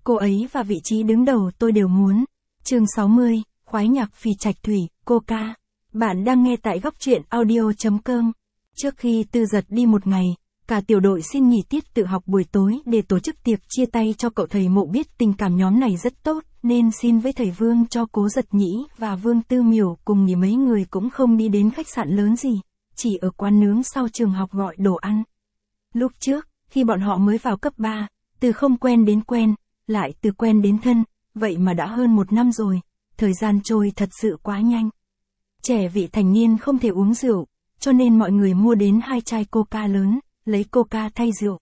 cô ấy và vị trí đứng đầu tôi đều muốn. Chương 60, khoái nhạc phì trạch thủy, Coca. Bạn đang nghe tại góc truyện audio.com. Trước khi Tư Giật đi một ngày, cả tiểu đội xin nghỉ tiết tự học buổi tối để tổ chức tiệc chia tay cho cậu thầy Mộ biết tình cảm nhóm này rất tốt, nên xin với thầy Vương cho Cố Giật Nhĩ và Vương Tư Miểu cùng nghỉ, mấy người cũng không đi đến khách sạn lớn gì, chỉ ở quán nướng sau trường học gọi đồ ăn. Lúc trước, khi bọn họ mới vào cấp 3, từ không quen đến quen, lại từ quen đến thân, vậy mà đã hơn 1 năm rồi, thời gian trôi thật sự quá nhanh. Trẻ vị thành niên không thể uống rượu, cho nên mọi người mua đến 2 chai Coca lớn, lấy Coca thay rượu.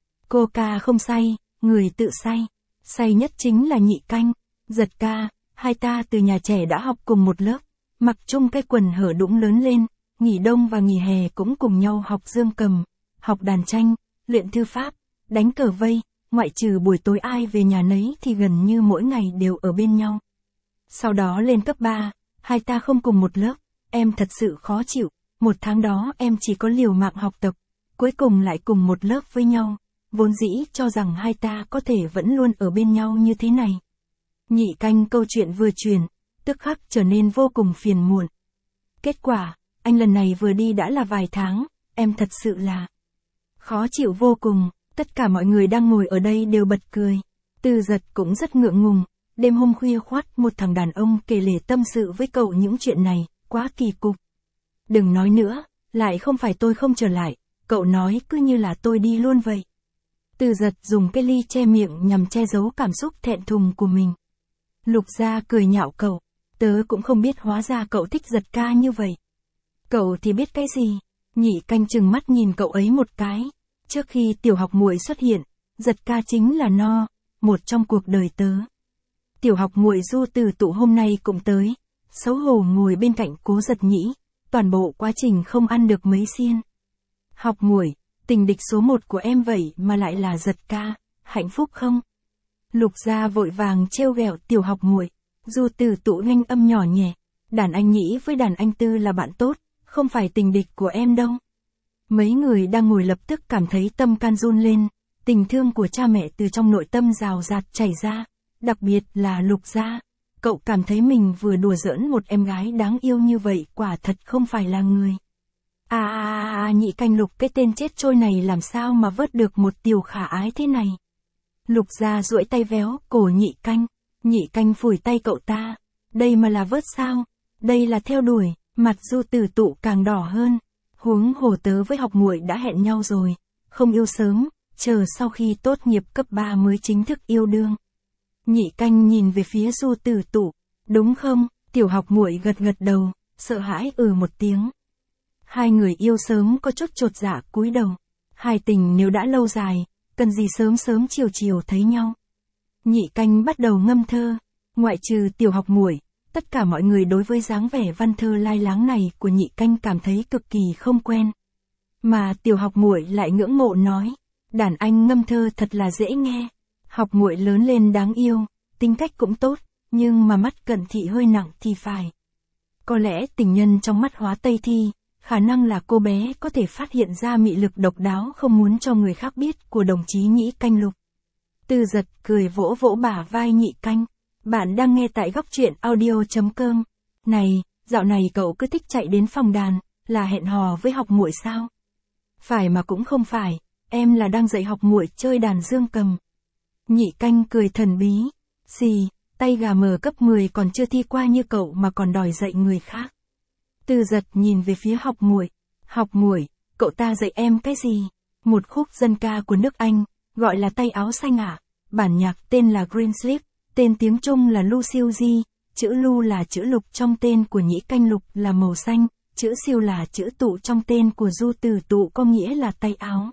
Coca không say, người tự say. Say nhất chính là Nhị Canh, Giật ca, hai ta từ nhà trẻ đã học cùng một lớp, mặc chung cái quần hở đũng lớn lên, nghỉ đông và nghỉ hè cũng cùng nhau học dương cầm, học đàn tranh, luyện thư pháp, đánh cờ vây, ngoại trừ buổi tối ai về nhà nấy thì gần như mỗi ngày đều ở bên nhau. Sau đó lên cấp 3, hai ta không cùng một lớp, em thật sự khó chịu, 1 tháng đó em chỉ có liều mạng học tập, cuối cùng lại cùng một lớp với nhau, vốn dĩ cho rằng hai ta có thể vẫn luôn ở bên nhau như thế này. Nhị Canh câu chuyện vừa truyền, tức khắc trở nên vô cùng phiền muộn. Kết quả, anh lần này vừa đi đã là vài tháng, em thật sự là khó chịu vô cùng, tất cả mọi người đang ngồi ở đây đều bật cười. Tư Giật cũng rất ngượng ngùng, đêm hôm khuya khoắt một thằng đàn ông kể lể tâm sự với cậu những chuyện này, quá kỳ cục. Đừng nói nữa, lại không phải tôi không trở lại, cậu nói cứ như là tôi đi luôn vậy. Tư Giật dùng cái ly che miệng nhằm che giấu cảm xúc thẹn thùng của mình. Lục Gia cười nhạo cậu, tớ cũng không biết hóa ra cậu thích Giật ca như vậy. Cậu thì biết cái gì? Nhị Canh trừng mắt nhìn cậu ấy một cái. Trước khi Tiểu Học Muội xuất hiện, Giật ca chính là một trong cuộc đời tớ. Tiểu Học Muội Du Tử Tụ hôm nay cũng tới, xấu hổ ngồi bên cạnh Cố Giật Nhĩ, toàn bộ quá trình không ăn được mấy xiên. Học Muội, tình địch số 1 của em vậy mà lại là Giật ca, hạnh phúc không? Lục Gia vội vàng trêu ghẹo Tiểu Học Muội. Du Tử Tụ nhanh âm nhỏ nhẹ, đàn anh Nhĩ với đàn anh Tư là bạn tốt, không phải tình địch của em đâu. Mấy người đang ngồi lập tức cảm thấy tâm can run lên, tình thương của cha mẹ từ trong nội tâm rào rạt chảy ra, đặc biệt là Lục Gia. Cậu cảm thấy mình vừa đùa giỡn một em gái đáng yêu như vậy quả thật không phải là người. Nhị Canh Lục, cái tên chết trôi này làm sao mà vớt được một tiểu khả ái thế này. Lục Gia duỗi tay véo cổ Nhị Canh, Nhị Canh phủi tay cậu ta, đây mà là vớt sao, đây là theo đuổi, mặt Du Tử Tụ càng đỏ hơn. Huống hồ tớ với Học Muội đã hẹn nhau rồi, không yêu sớm, chờ sau khi tốt nghiệp cấp 3 mới chính thức yêu đương. Nhị Canh nhìn về phía Du Tử Tụ, đúng không? Tiểu Học Muội gật gật đầu, sợ hãi một tiếng. Hai người yêu sớm có chút chột dạ cúi đầu. Hai tình nếu đã lâu dài, cần gì sớm sớm chiều chiều thấy nhau. Nhị Canh bắt đầu ngâm thơ, ngoại trừ Tiểu Học Muội, tất cả mọi người đối với dáng vẻ văn thơ lai láng này của Nhị Canh cảm thấy cực kỳ không quen. Mà Tiểu Học Muội lại ngưỡng mộ nói, đàn anh ngâm thơ thật là dễ nghe. Học Muội lớn lên đáng yêu, tính cách cũng tốt, nhưng mà mắt cận thị hơi nặng thì phải. Có lẽ tình nhân trong mắt Hóa Tây Thi, khả năng là cô bé có thể phát hiện ra mị lực độc đáo không muốn cho người khác biết của đồng chí Nhị Canh Lục. Tư Giật cười vỗ vỗ bả vai Nhị Canh. Bạn đang nghe tại góc truyện audio.com. Này, dạo này cậu cứ thích chạy đến phòng đàn, là hẹn hò với Học Muội sao? Phải mà cũng không phải, em là đang dạy Học Muội chơi đàn dương cầm. Nhị Canh cười thần bí. Xì, tay gà mờ cấp 10 còn chưa thi qua như cậu mà còn đòi dạy người khác. Tư Giật nhìn về phía Học Muội. Học Muội, cậu ta dạy em cái gì? Một khúc dân ca của nước Anh, gọi là Tay Áo Xanh ạ. Bản nhạc tên là Green Sleeve, tên tiếng Trung là Lu Siêu Di, chữ Lu là chữ Lục trong tên của Nhị Canh Lục là màu xanh, chữ Siêu là chữ Tụ trong tên của Du Tử Tụ có nghĩa là tay áo.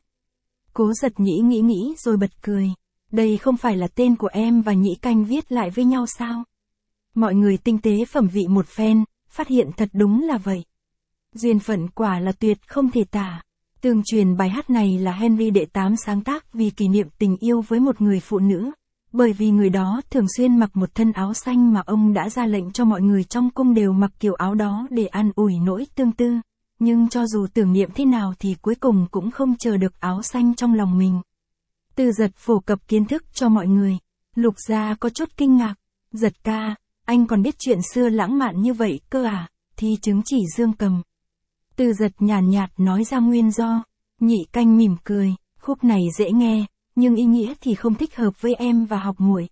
Cố Giật Nhĩ nghĩ rồi bật cười. Đây không phải là tên của em và Nhị Canh viết lại với nhau sao? Mọi người tinh tế phẩm vị một phen, phát hiện thật đúng là vậy. Duyên phận quả là tuyệt không thể tả. Tương truyền bài hát này là Henry đệ 8 sáng tác vì kỷ niệm tình yêu với một người phụ nữ. Bởi vì người đó thường xuyên mặc một thân áo xanh mà ông đã ra lệnh cho mọi người trong cung đều mặc kiểu áo đó để an ủi nỗi tương tư. Nhưng cho dù tưởng niệm thế nào thì cuối cùng cũng không chờ được áo xanh trong lòng mình. Tư Giật phổ cập kiến thức cho mọi người. Lục Gia có chút kinh ngạc. Giật ca, anh còn biết chuyện xưa lãng mạn như vậy cơ à, thi chứng chỉ dương cầm. Tư Giật nhàn nhạt nói ra nguyên do. Nhị Canh mỉm cười, khúc này dễ nghe, nhưng ý nghĩa thì không thích hợp với em và học muội.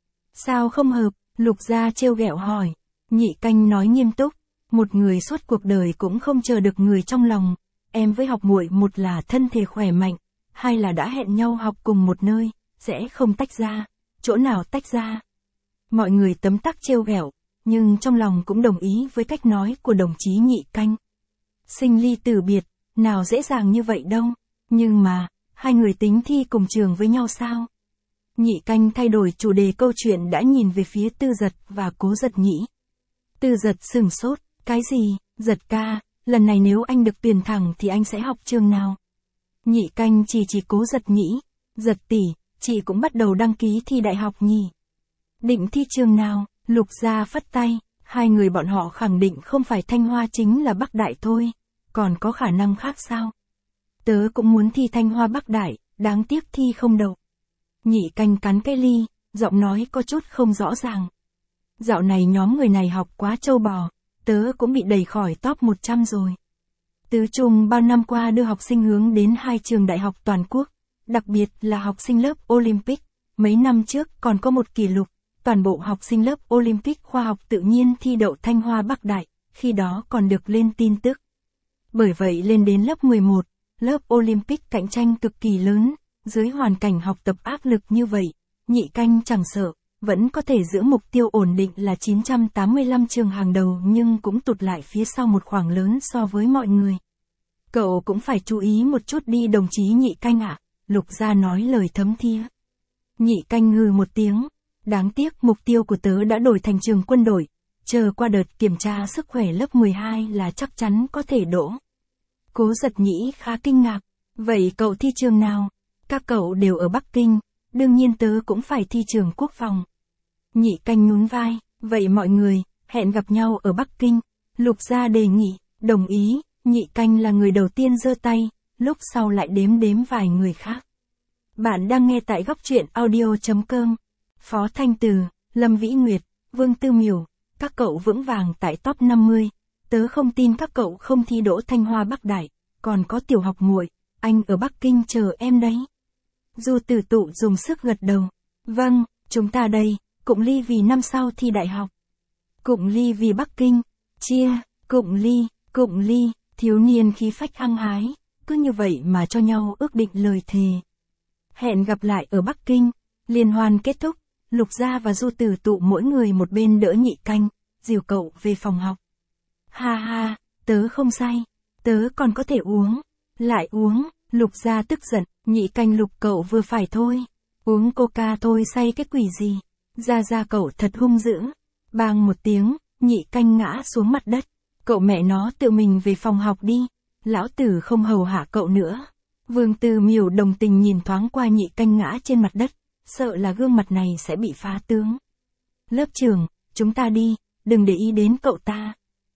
Sao không hợp? Lục Gia trêu ghẹo hỏi. Nhị Canh nói nghiêm túc, một người suốt cuộc đời cũng không chờ được người trong lòng. Em với học muội, một là thân thể khỏe mạnh, hai là đã hẹn nhau học cùng một nơi, sẽ không tách ra. Chỗ nào tách ra? Mọi người tấm tắc trêu ghẹo, nhưng trong lòng cũng đồng ý với cách nói của đồng chí Nhị Canh. Sinh ly tử biệt, nào dễ dàng như vậy đâu. Nhưng mà, hai người tính thi cùng trường với nhau sao? Nhị Canh thay đổi chủ đề câu chuyện, đã nhìn về phía Tư Giật và Cố Giật Nhĩ. Tư Giật sửng sốt, cái gì? Giật ca, lần này nếu anh được tuyển thẳng thì anh sẽ học trường nào? Nhị Canh chỉ Cố Giật Nhĩ. Giật tỷ, chị cũng bắt đầu đăng ký thi đại học nhỉ? Định thi trường nào? Lục Gia phất tay, hai người bọn họ khẳng định không phải Thanh Hoa chính là Bắc Đại thôi, còn có khả năng khác sao? Tớ cũng muốn thi Thanh Hoa Bắc Đại, đáng tiếc thi không đậu. Nhị Canh cắn cái ly, giọng nói có chút không rõ ràng. Dạo này nhóm người này học quá trâu bò, tớ cũng bị đẩy khỏi top 100 rồi. Tứ Trung bao năm qua đưa học sinh hướng đến 2 trường đại học toàn quốc, đặc biệt là học sinh lớp Olympic. Mấy năm trước còn có một kỷ lục, toàn bộ học sinh lớp Olympic khoa học tự nhiên thi đậu Thanh Hoa Bắc Đại, khi đó còn được lên tin tức. Bởi vậy lên đến lớp 11, lớp Olympic cạnh tranh cực kỳ lớn, dưới hoàn cảnh học tập áp lực như vậy, Nhị Canh chẳng sợ, vẫn có thể giữ mục tiêu ổn định là 985 trường hàng đầu, nhưng cũng tụt lại phía sau một khoảng lớn so với mọi người. Cậu cũng phải chú ý một chút đi đồng chí Nhị Canh ạ, Lục Gia nói lời thấm thía. Nhị Canh ngừ một tiếng, đáng tiếc mục tiêu của tớ đã đổi thành trường quân đội, chờ qua đợt kiểm tra sức khỏe lớp 12 là chắc chắn có thể đỗ. Cố Giật Nhĩ khá kinh ngạc, vậy cậu thi trường nào? Các cậu đều ở Bắc Kinh, đương nhiên tớ cũng phải thi trường quốc phòng. Nhị Canh nhún vai, vậy mọi người, hẹn gặp nhau ở Bắc Kinh. Lục Gia đề nghị, đồng ý, Nhị Canh là người đầu tiên giơ tay, lúc sau lại đếm vài người khác. Bạn đang nghe tại góc truyện audio.com. Phó Thanh Từ, Lâm Vĩ Nguyệt, Vương Tư Miểu, các cậu vững vàng tại top 50. Tớ không tin các cậu không thi đỗ Thanh Hoa Bắc Đại, còn có Tiểu Học muội, anh ở Bắc Kinh chờ em đấy. Du Tử Tụ dùng sức gật đầu. Vâng, chúng ta đây, Cụng Ly vì năm sau thi đại học. Cụng Ly vì Bắc Kinh. Chia, Cụng Ly, thiếu niên khí phách hăng hái, cứ như vậy mà cho nhau ước định lời thề. Hẹn gặp lại ở Bắc Kinh. Liên hoan kết thúc, Lục Gia và Du Tử Tụ mỗi người một bên đỡ Nhị Canh, dìu cậu về phòng học. Ha ha, tớ không say, tớ còn có thể uống. Lại uống, Lục Gia tức giận, Nhị Canh Lục cậu vừa phải thôi. Uống coca thôi say cái quỷ gì. Gia cậu thật hung dữ. Bang một tiếng, Nhị Canh ngã xuống mặt đất. Cậu mẹ nó tự mình về phòng học đi. Lão tử không hầu hạ cậu nữa. Vương Tư Miểu đồng tình nhìn thoáng qua Nhị Canh ngã trên mặt đất, sợ là gương mặt này sẽ bị phá tướng. Lớp trưởng, chúng ta đi, đừng để ý đến cậu ta.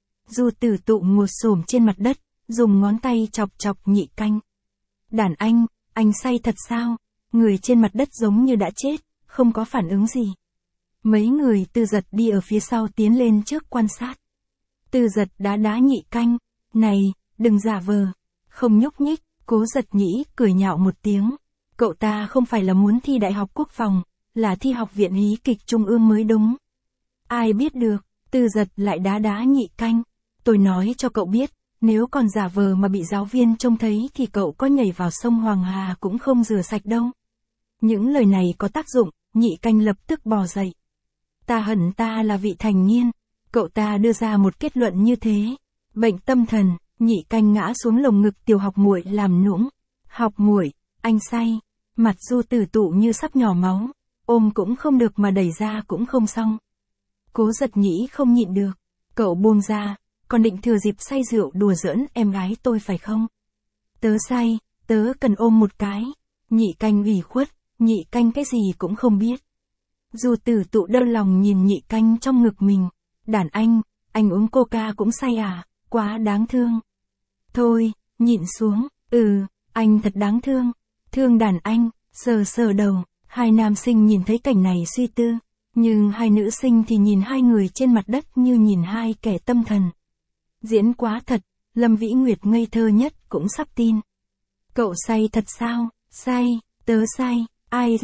Du Tử Tụ ngồi xổm trên mặt đất, dùng ngón tay chọc Nhị Canh. Đàn anh say thật sao? Người trên mặt đất giống như đã chết, không có phản ứng gì. Mấy người Tư Giật đi ở phía sau tiến lên trước quan sát. Tư Giật đá Nhị Canh, này, đừng giả vờ. Không nhúc nhích, Cố Giật Nhĩ cười nhạo một tiếng. Cậu ta không phải là muốn thi Đại học Quốc phòng, là thi Học viện Hí kịch Trung ương mới đúng. Ai biết được, Tư Giật lại đá Nhị Canh. Tôi nói cho cậu biết, nếu còn giả vờ mà bị giáo viên trông thấy thì cậu có nhảy vào sông Hoàng Hà cũng không rửa sạch đâu. Những lời này có tác dụng, Nhị Canh lập tức bò dậy. Ta hận ta là vị thành niên. Cậu ta đưa ra một kết luận như thế. Bệnh tâm thần, Nhị Canh ngã xuống lồng ngực Tiểu Học muội làm nũng. Học muội, anh say. Mặt Du Tử Tụ như sắp nhỏ máu. Ôm cũng không được mà đẩy ra cũng không xong. Cố Giật Nhĩ không nhịn được. Cậu buông ra, còn định thừa dịp say rượu đùa giỡn em gái tôi phải không? Tớ say, tớ cần ôm một cái. Nhị Canh ủy khuất, Nhị Canh cái gì cũng không biết. Du Tử Tụ đau lòng nhìn Nhị Canh trong ngực mình. Đàn anh uống coca cũng say à, quá đáng thương. Thôi, nhịn xuống, anh thật đáng thương. Thương đàn anh, sờ đầu, Hai nam sinh nhìn thấy cảnh này suy tư, nhưng hai nữ sinh thì nhìn hai người trên mặt đất như nhìn hai kẻ tâm thần. Diễn quá thật, Lâm Vĩ Nguyệt ngây thơ nhất cũng sắp tin. Cậu say thật sao? Say, tớ say, ai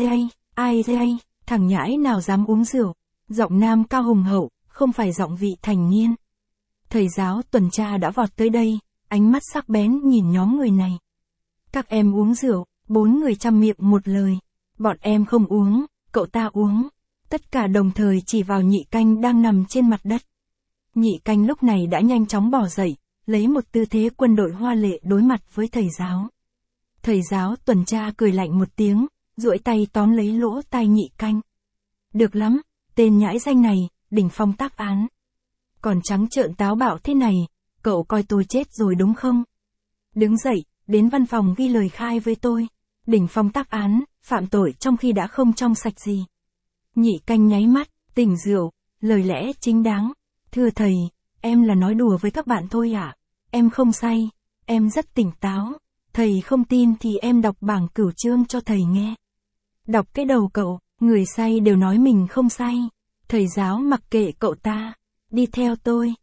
đây, thằng nhãi nào dám uống rượu. Giọng nam cao hùng hậu, không phải giọng vị thành niên. Thầy giáo tuần tra đã vọt tới đây, ánh mắt sắc bén nhìn nhóm người này. Các em uống rượu, 4 người chăm miệng một lời. Bọn em không uống, cậu ta uống. Tất cả đồng thời chỉ vào Nhị Canh đang nằm trên mặt đất. Nhị Canh lúc này đã nhanh chóng bỏ dậy, lấy một tư thế quân đội hoa lệ đối mặt với thầy giáo. Thầy giáo tuần tra cười lạnh một tiếng, duỗi tay tóm lấy lỗ tai Nhị Canh. Được lắm, tên nhãi danh này, đỉnh phong tác án. Còn trắng trợn táo bạo thế này, cậu coi tôi chết rồi đúng không? Đứng dậy, đến văn phòng ghi lời khai với tôi. Đỉnh phong tác án, phạm tội trong khi đã không trong sạch gì. Nhị Canh nháy mắt, tỉnh rượu, lời lẽ chính đáng. Thưa thầy, em là nói đùa với các bạn thôi ạ. Em không say, em rất tỉnh táo. Thầy không tin thì em đọc bảng cửu chương cho thầy nghe. Đọc cái đầu cậu, người say đều nói mình không say. Thầy giáo mặc kệ cậu ta. Đi theo tôi,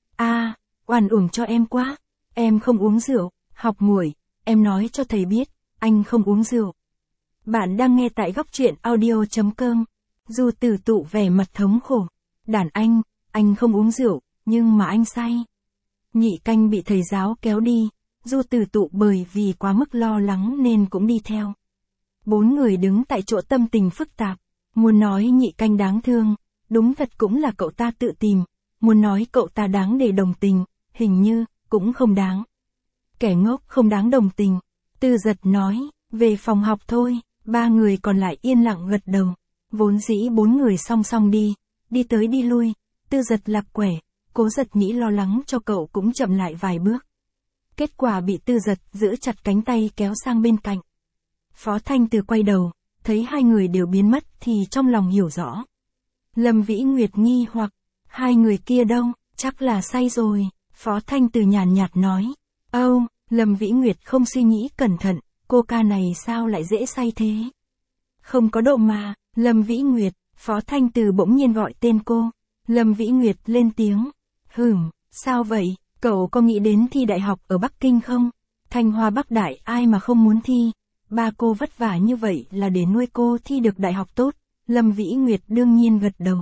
oan uổng cho em quá. Em không uống rượu, học muội, em nói cho thầy biết, anh không uống rượu. Bạn đang nghe tại góc truyện audio.com. Du Tử Tụ vẻ mặt thống khổ. Đàn anh không uống rượu, nhưng mà anh say. Nhị Canh bị thầy giáo kéo đi, Du Tử Tụ bởi vì quá mức lo lắng nên cũng đi theo. 4 người đứng tại chỗ tâm tình phức tạp. Muốn nói Nhị Canh đáng thương, đúng thật cũng là cậu ta tự tìm. Muốn nói cậu ta đáng để đồng tình, hình như, cũng không đáng. Kẻ ngốc không đáng đồng tình. Tư Giật nói, về phòng học thôi. 3 người còn lại yên lặng gật đầu. Vốn dĩ 4 người song song đi tới đi lui. Tư Giật lạc quẻ, Cố Giật Nhĩ lo lắng cho cậu cũng chậm lại vài bước. Kết quả bị Tư Giật giữ chặt cánh tay kéo sang bên cạnh. Phó Thanh Từ quay đầu, thấy hai người đều biến mất thì trong lòng hiểu rõ. Lâm Vĩ Nguyệt nghi hoặc, hai người kia đâu, chắc là say rồi. Phó Thanh Từ nhàn nhạt nói. Lâm Vĩ Nguyệt không suy nghĩ cẩn thận, cô ca này sao lại dễ say thế? Không có độ mà, Lâm Vĩ Nguyệt, Phó Thanh Từ bỗng nhiên gọi tên cô. Lâm Vĩ Nguyệt lên tiếng. Sao vậy, cậu có nghĩ đến thi đại học ở Bắc Kinh không? Thanh Hoa Bắc Đại ai mà không muốn thi, ba cô vất vả như vậy là để nuôi cô thi được đại học tốt. Lâm Vĩ Nguyệt đương nhiên gật đầu.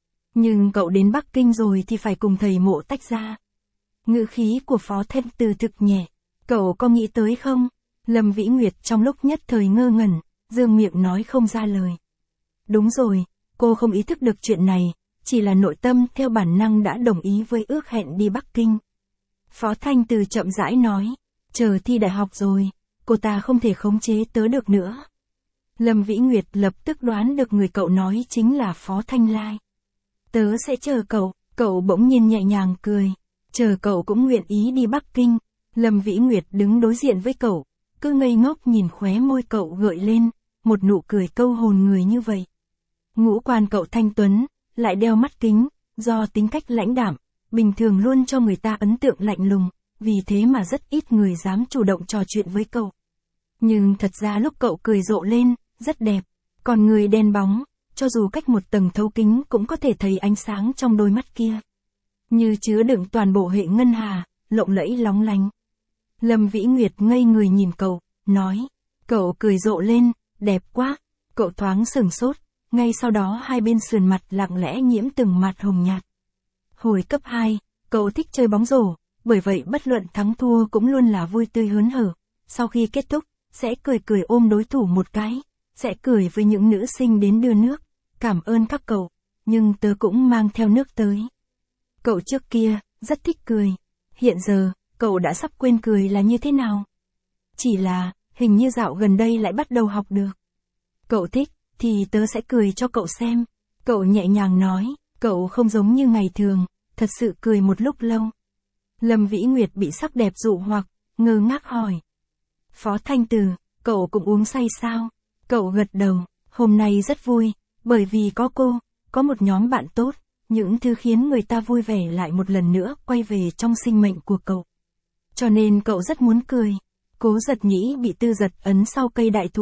Nhưng cậu đến Bắc Kinh rồi thì phải cùng thầy Mộ tách ra. Ngữ khí của Phó Thanh Từ thực nhẹ. Cậu có nghĩ tới không? Lâm Vĩ Nguyệt trong lúc nhất thời ngơ ngẩn, dương miệng nói không ra lời. Đúng rồi, cô không ý thức được chuyện này, chỉ là nội tâm theo bản năng đã đồng ý với ước hẹn đi Bắc Kinh. Phó Thanh Từ chậm rãi nói, chờ thi đại học rồi, cô ta không thể khống chế tớ được nữa. Lâm Vĩ Nguyệt lập tức đoán được người cậu nói chính là Phó Thanh Lai. Tớ sẽ chờ cậu bỗng nhiên nhẹ nhàng cười. Chờ cậu cũng nguyện ý đi Bắc Kinh. Lâm Vĩ Nguyệt đứng đối diện với cậu, cứ ngây ngốc nhìn khóe môi cậu gợi lên, một nụ cười câu hồn người như vậy. Ngũ quan cậu thanh tuấn, lại đeo mắt kính, do tính cách lãnh đạm, bình thường luôn cho người ta ấn tượng lạnh lùng, vì thế mà rất ít người dám chủ động trò chuyện với cậu. Nhưng thật ra lúc cậu cười rộ lên, rất đẹp, còn người đen bóng, cho dù cách một tầng thấu kính cũng có thể thấy ánh sáng trong đôi mắt kia. Như chứa đựng toàn bộ hệ ngân hà, lộng lẫy lóng lánh. Lâm Vĩ Nguyệt ngây người nhìn cậu, nói, cậu cười rộ lên, đẹp quá. Cậu thoáng sửng sốt, ngay sau đó hai bên sườn mặt lặng lẽ nhiễm từng mạt hồng nhạt. Hồi cấp 2, cậu thích chơi bóng rổ, bởi vậy bất luận thắng thua cũng luôn là vui tươi hớn hở. Sau khi kết thúc, sẽ cười ôm đối thủ một cái, sẽ cười với những nữ sinh đến đưa nước, cảm ơn các cậu, nhưng tớ cũng mang theo nước tới. Cậu trước kia, rất thích cười. Hiện giờ, cậu đã sắp quên cười là như thế nào. Chỉ là, hình như dạo gần đây lại bắt đầu học được. Cậu thích, thì tớ sẽ cười cho cậu xem. Cậu nhẹ nhàng nói, cậu không giống như ngày thường, thật sự cười một lúc lâu. Lâm Vĩ Nguyệt bị sắc đẹp dụ hoặc, ngơ ngác hỏi. Phó Thanh Từ, cậu cũng uống say sao? Cậu gật đầu, hôm nay rất vui, bởi vì có cô, có một nhóm bạn tốt, những thứ khiến người ta vui vẻ lại một lần nữa quay về trong sinh mệnh của cậu. Cho nên cậu rất muốn cười. Cố Giật Nhĩ bị Tư Giật ấn sau cây đại thụ,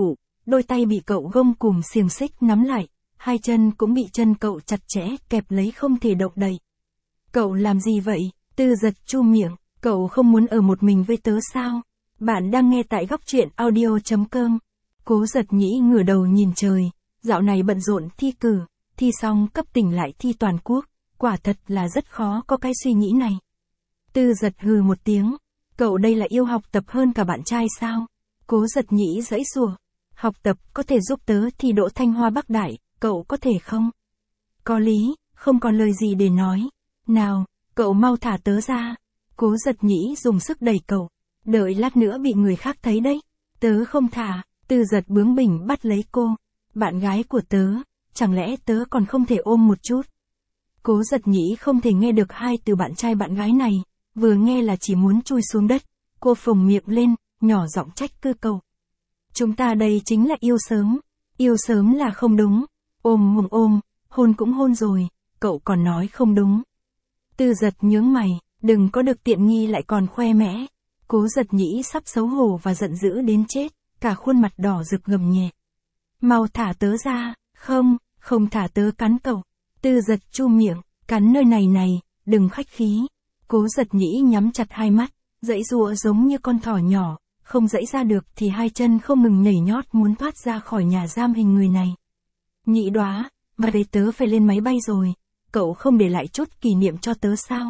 đôi tay bị cậu gông cùm xiềng xích nắm lại, hai chân cũng bị chân cậu chặt chẽ kẹp lấy không thể động đậy. Cậu làm gì vậy? Tư Giật chu miệng, cậu không muốn ở một mình với tớ sao? Bạn đang nghe tại góc truyện audio.com. Cố Giật Nhĩ ngửa đầu nhìn trời, dạo này bận rộn thi cử, thi xong cấp tỉnh lại thi toàn quốc, quả thật là rất khó có cái suy nghĩ này. Tư Giật hừ một tiếng, cậu đây là yêu học tập hơn cả bạn trai sao? Cố Giật Nhĩ giãy giụa, học tập có thể giúp tớ thi đỗ Thanh Hoa Bắc Đại, cậu có thể không? Có lý, không còn lời gì để nói. Nào, cậu mau thả tớ ra. Cố Giật Nhĩ dùng sức đẩy cậu, đợi lát nữa bị người khác thấy đấy. Tớ không thả. Tư Giật bướng bỉnh bắt lấy cô. Bạn gái của tớ, chẳng lẽ tớ còn không thể ôm một chút? Cố Giật Nhĩ không thể nghe được hai từ bạn trai bạn gái này, vừa nghe là chỉ muốn chui xuống đất. Cô phồng miệng lên, nhỏ giọng trách cứ cậu. Chúng ta đây chính là yêu sớm là không đúng, ôm, hôn cũng hôn rồi, cậu còn nói không đúng. Tư Giật nhướng mày, đừng có được tiện nghi lại còn khoe mẽ. Cố Giật Nhĩ sắp xấu hổ và giận dữ đến chết, cả khuôn mặt đỏ rực gầm nhẹ. Mau thả tớ ra, không thả tớ cắn cậu. Tư Giật chu miệng, cắn nơi này, đừng khách khí. Cố Giật Nhĩ nhắm chặt hai mắt, giãy giụa giống như con thỏ nhỏ, không giãy ra được thì hai chân không ngừng nhảy nhót muốn thoát ra khỏi nhà giam hình người này. Nhị Đóa, và đấy tớ phải lên máy bay rồi, cậu không để lại chút kỷ niệm cho tớ sao?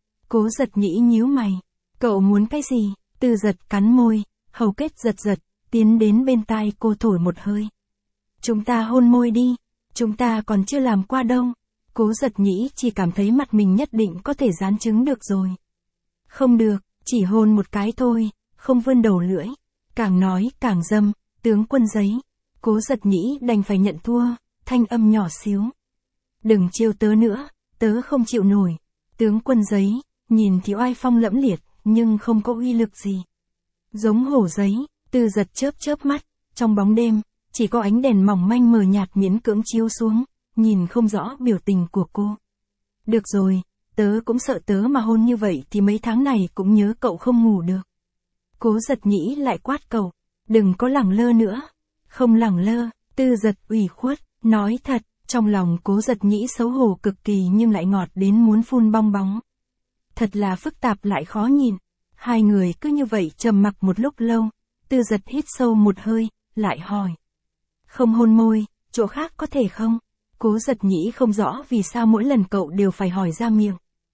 Cố Giật Nhĩ nhíu mày, cậu muốn cái gì? Tư Giật cắn môi, hầu kết giật, tiến đến bên tai cô thổi một hơi. Chúng ta hôn môi đi, chúng ta còn chưa làm qua đâu. Cố Giật Nhĩ chỉ cảm thấy mặt mình nhất định có thể dán trứng được rồi. Không được, chỉ hôn một cái thôi, không vươn đầu lưỡi. Càng nói càng dâm, tướng quân giấy. Cố Giật Nhĩ đành phải nhận thua, thanh âm nhỏ xíu. Đừng trêu tớ nữa, tớ không chịu nổi. Tướng quân giấy, nhìn thì oai phong lẫm liệt, nhưng không có uy lực gì. Giống hổ giấy. Tư Giật chớp mắt, trong bóng đêm, chỉ có ánh đèn mỏng manh mờ nhạt miễn cưỡng chiếu xuống, nhìn không rõ biểu tình của cô. Được rồi, tớ cũng sợ tớ mà hôn như vậy thì mấy tháng này cũng nhớ cậu không ngủ được. Cố Giật Nhĩ lại quát cậu, đừng có lẳng lơ nữa. Không lẳng lơ. Tư Giật ủy khuất, nói thật, trong lòng Cố Giật Nhĩ xấu hổ cực kỳ nhưng lại ngọt đến muốn phun bong bóng. Thật là phức tạp lại khó nhìn. Hai người cứ như vậy trầm mặc một lúc lâu. Tư Giật hít sâu một hơi, lại hỏi. Không hôn môi, chỗ khác có thể không? Cố Giật Nhĩ không rõ vì sao mỗi lần cậu đều phải hỏi ra miệng.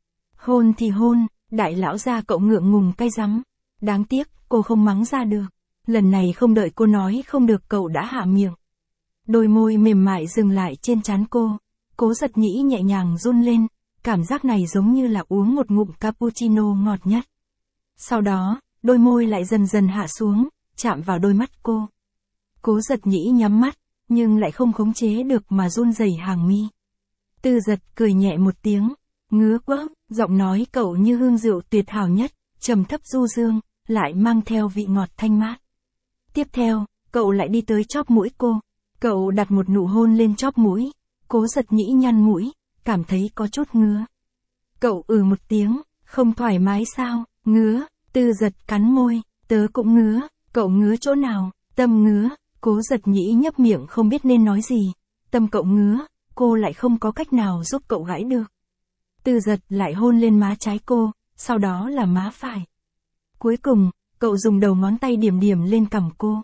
Hôn thì hôn, đại lão gia cậu ngượng ngùng cay rắm. Đáng tiếc, cô không mắng ra được. Lần này không đợi cô nói không được cậu đã hạ miệng. Đôi môi mềm mại dừng lại trên trán cô. Cố Giật Nhĩ nhẹ nhàng run lên, cảm giác này giống như là uống một ngụm cappuccino ngọt nhất. Sau đó, đôi môi lại dần dần hạ xuống, chạm vào đôi mắt cô. Cố Giật Nhĩ nhắm mắt, nhưng lại không khống chế được mà run rẩy hàng mi. Tư Giật cười nhẹ một tiếng, ngứa quá, giọng nói cậu như hương rượu tuyệt hảo nhất, trầm thấp du dương, lại mang theo vị ngọt thanh mát. Tiếp theo, cậu lại đi tới chóp mũi cô. Cậu đặt một nụ hôn lên chóp mũi. Cố Giật Nhĩ nhăn mũi, cảm thấy có chút ngứa. Cậu một tiếng, không thoải mái sao? Ngứa. Tư Giật cắn môi, tớ cũng ngứa. Cậu ngứa chỗ nào? Tâm ngứa. Cố Giật Nhĩ nhấp miệng không biết nên nói gì. Tâm cậu ngứa, cô lại không có cách nào giúp cậu gãi được. Tư Giật lại hôn lên má trái cô, sau đó là má phải. Cuối cùng, cậu dùng đầu ngón tay điểm điểm lên cằm cô.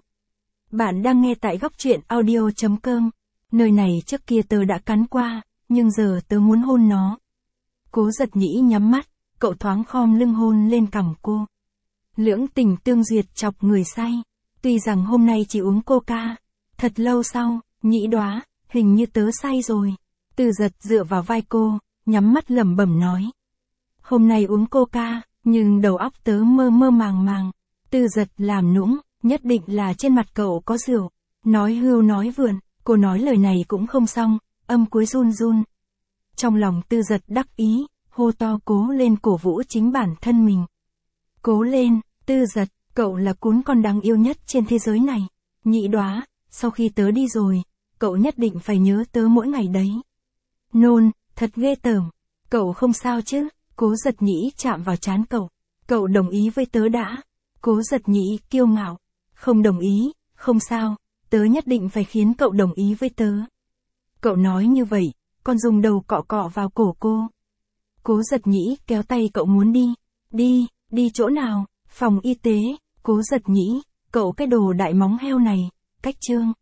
Bạn đang nghe tại góc truyện audio.com. Nơi này trước kia tớ đã cắn qua, nhưng giờ tớ muốn hôn nó. Cố Giật Nhĩ nhắm mắt, cậu thoáng khom lưng hôn lên cằm cô. Lưỡng tình tương duyệt chọc người say. Tuy rằng hôm nay chỉ uống coca. Thật lâu sau, Nhĩ Đóa, hình như tớ say rồi. Tư Giật dựa vào vai cô, nhắm mắt lẩm bẩm nói. Hôm nay uống coca, nhưng đầu óc tớ mơ mơ màng màng. Tư Giật làm nũng, nhất định là trên mặt cậu có rượu. Nói hưu nói vượn, cô nói lời này cũng không xong, âm cuối run run. Trong lòng Tư Giật đắc ý, hô to cố lên cổ vũ chính bản thân mình. Cố lên, Tư Giật, cậu là cún con đáng yêu nhất trên thế giới này. Nhĩ Đóa, sau khi tớ đi rồi, cậu nhất định phải nhớ tớ mỗi ngày đấy. Nôn, thật ghê tởm. Cậu không sao chứ? Cố Giật Nhĩ chạm vào trán cậu. Cậu đồng ý với tớ đã. Cố Giật Nhĩ kiêu ngạo. Không đồng ý, không sao. Tớ nhất định phải khiến cậu đồng ý với tớ. Cậu nói như vậy, còn dùng đầu cọ cọ vào cổ cô. Cố Giật Nhĩ kéo tay cậu muốn đi. Đi chỗ nào? Phòng y tế. Cố Giật Nhĩ, cậu cái đồ đại móng heo này. Cách Trương.